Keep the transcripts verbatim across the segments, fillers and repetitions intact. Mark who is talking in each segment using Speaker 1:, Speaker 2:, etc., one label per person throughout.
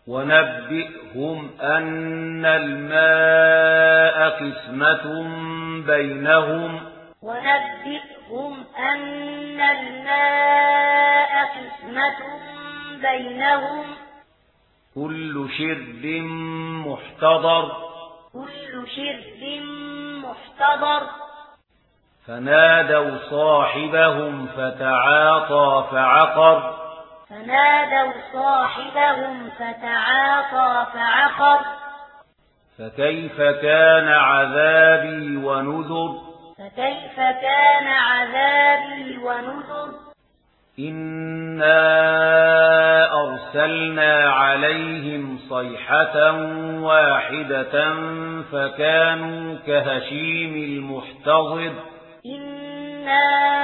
Speaker 1: ونبئهم أن الماء قسمة بينهم
Speaker 2: ونبئهم أن الماء قسمة بينهم
Speaker 1: كل شرب محتضر
Speaker 2: كل شرب محتضر
Speaker 1: فنادوا صاحبهم فتعاطى فعقر
Speaker 2: فنادوا صاحبهم فتعاطى فعقر
Speaker 1: فكيف كان عذابي ونذر
Speaker 2: فكيف كان عذابي ونذر
Speaker 1: إنا أرسلنا عليهم صيحة واحدة فكانوا كهشيم المحتضر
Speaker 2: إنا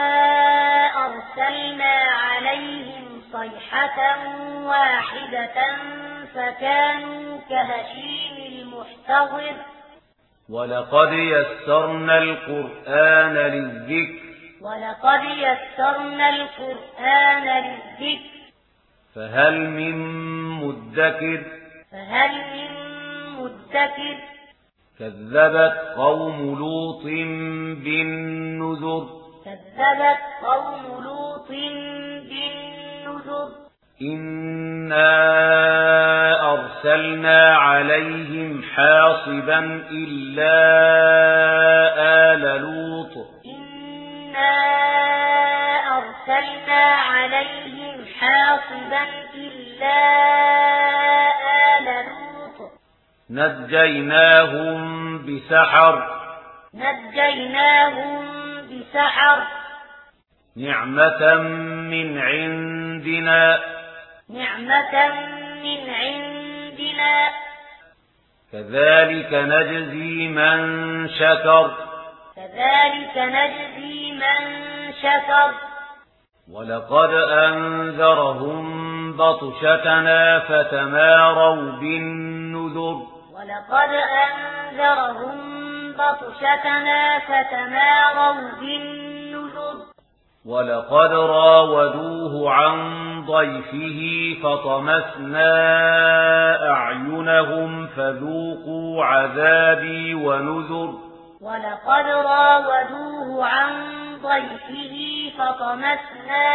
Speaker 2: أرسلنا عليهم صيحة واحدة فكانوا كهشيم المحتضر
Speaker 1: ولقد يسرنا القرآن للذكر
Speaker 2: ولقد يسرنا القرآن للذكر
Speaker 1: فهل من مدكر
Speaker 2: فهل من مدكر
Speaker 1: كذبت قوم لوط بالنذر
Speaker 2: كذبت قوم لوط بالنذر
Speaker 1: إنا أرسلنا عليهم حاصبا إلا آل لوط
Speaker 2: إنا أرسلنا عليهم حاصبا إلا آل لوط
Speaker 1: نجيناهم بسحر
Speaker 2: نجيناهم بسحر
Speaker 1: نعمة من عندنا
Speaker 2: نعمة من عندنا
Speaker 1: كذلك نجزي من شكر
Speaker 2: كذلك نجزي من شكر
Speaker 1: ولقد أنذرهم بطشتنا فتماروا بالنذر
Speaker 2: ولقد أنذرهم بطشتنا فتماروا بالنذر
Speaker 1: ولقد راودوه عن ضيفه فطمسنا أعينهم فذوقوا عذابي ونذر
Speaker 2: ولقد راودوه عن ضيفه فطمسنا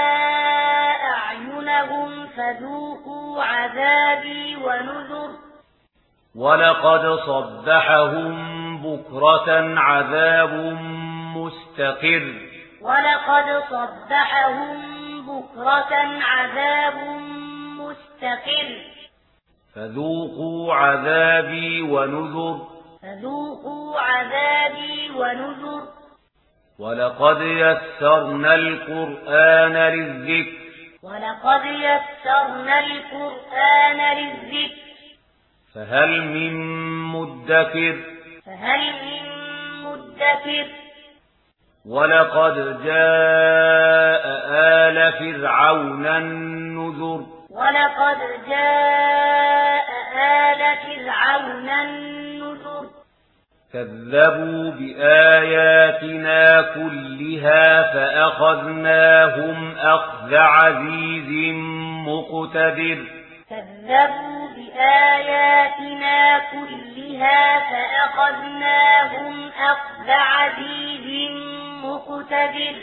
Speaker 2: أعينهم فذوقوا عذابي ونذر
Speaker 1: ولقد صبحهم بكرة عذاب مستقر
Speaker 2: ولقد صبحهم بكرة عذاب مستقر
Speaker 1: فذوقوا عذابي ونذر
Speaker 2: فذوقوا عذابي ونذر
Speaker 1: ولقد يسرنا القرآن للذكر
Speaker 2: ولقد يسرنا القرآن للذكر
Speaker 1: فهل من مدكر
Speaker 2: فهل من مدكر
Speaker 1: ولقد جاء آل فرعون النذر
Speaker 2: ولقد جاء آل فرعون النذر
Speaker 1: كذبوا بآياتنا كلها فأخذناهم أخذ عزيز مقتدر
Speaker 2: كذبوا بآياتنا كلها فأخذناهم أخذ عزيز مقتدر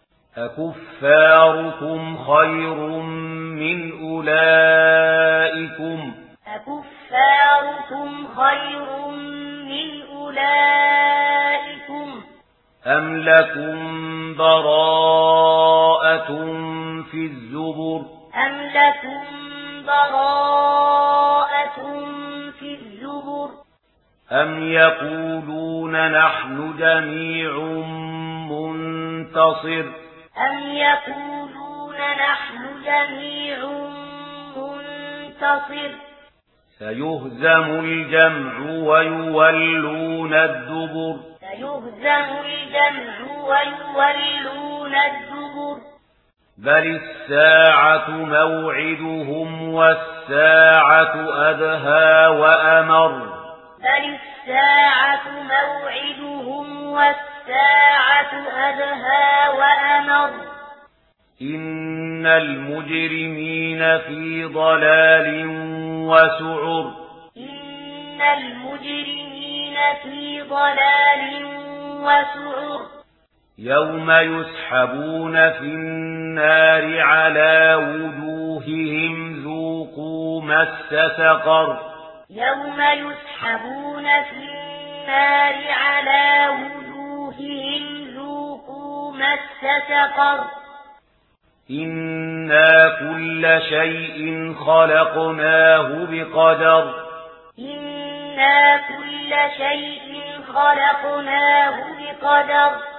Speaker 1: أكفاركم خير من أولئكم
Speaker 2: أكفاركم خير من أولئكم
Speaker 1: أم لكم براءة في الزبر
Speaker 2: أم لكم براءة في الزبر
Speaker 1: أم يقولون نحن جميع منتصر
Speaker 2: أم يقولون نحن جميع منتصر
Speaker 1: سيهزم الجمع ويولون الدبر
Speaker 2: سيهزم الجمع ويولون الدبر
Speaker 1: بل الساعة موعدهم والساعة أدهى وأمر
Speaker 2: بل الساعة موعدهم والساعة أدهى وأمر
Speaker 1: إن المجرمين في ضلال وسعر
Speaker 2: إن المجرمين في ضلال وسعر
Speaker 1: يوم يسحبون في النار على وجوههم ذوقوا مس سقر
Speaker 2: يوم يسحبون في النار على وجوههم ذوقوا مس سقر
Speaker 1: إنا كل شيء خلقناه بقدر
Speaker 2: إنا كل شيء خلقناه بقدر